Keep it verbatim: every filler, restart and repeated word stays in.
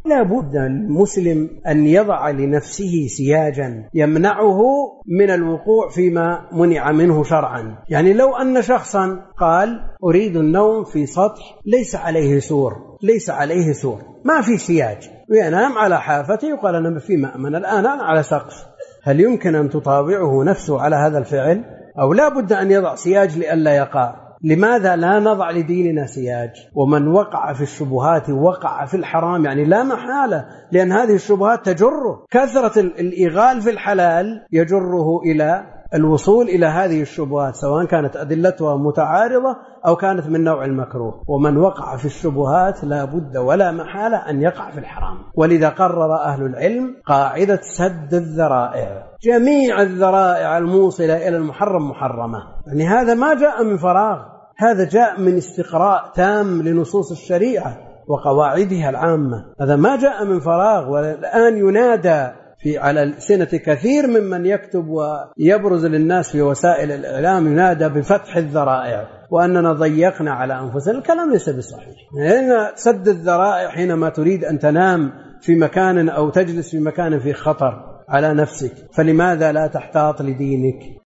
لا بد المسلم أن يضع لنفسه سياجا يمنعه من الوقوع فيما منع منه شرعا. يعني لو أن شخصا قال أريد النوم في سطح ليس عليه سور ليس عليه سور ما في سياج وينام على حافته وقال أنا في مأمن الآن أنا على سقف، هل يمكن أن تطاوعه نفسه على هذا الفعل؟ أو لا بد أن يضع سياج لئلا يقع. لماذا لا نضع لديننا سياج؟ ومن وقع في الشبهات وقع في الحرام، يعني لا محالة، لأن هذه الشبهات تجره، كثرة الإغال في الحلال يجره إلى الوصول إلى هذه الشبهات سواء كانت أدلتها متعارضة أو كانت من نوع المكروه. ومن وقع في الشبهات لا بد ولا محالة أن يقع في الحرام. ولذا قرر أهل العلم قاعدة سد الذرائع، جميع الذرائع الموصلة إلى المحرم محرمة. يعني هذا ما جاء من فراغ، هذا جاء من استقراء تام لنصوص الشريعة وقواعدها العامة، هذا ما جاء من فراغ. والآن ينادى في على ألسنة كثير ممن يكتب ويبرز للناس في وسائل الإعلام، ينادى بفتح الذرائع وأننا ضيقنا على أنفسنا. الكلام ليس بصحيح. هنا سد الذرائع حينما تريد أن تنام في مكان أو تجلس في مكان في خطر على نفسك، فلماذا لا تحتاط لدينك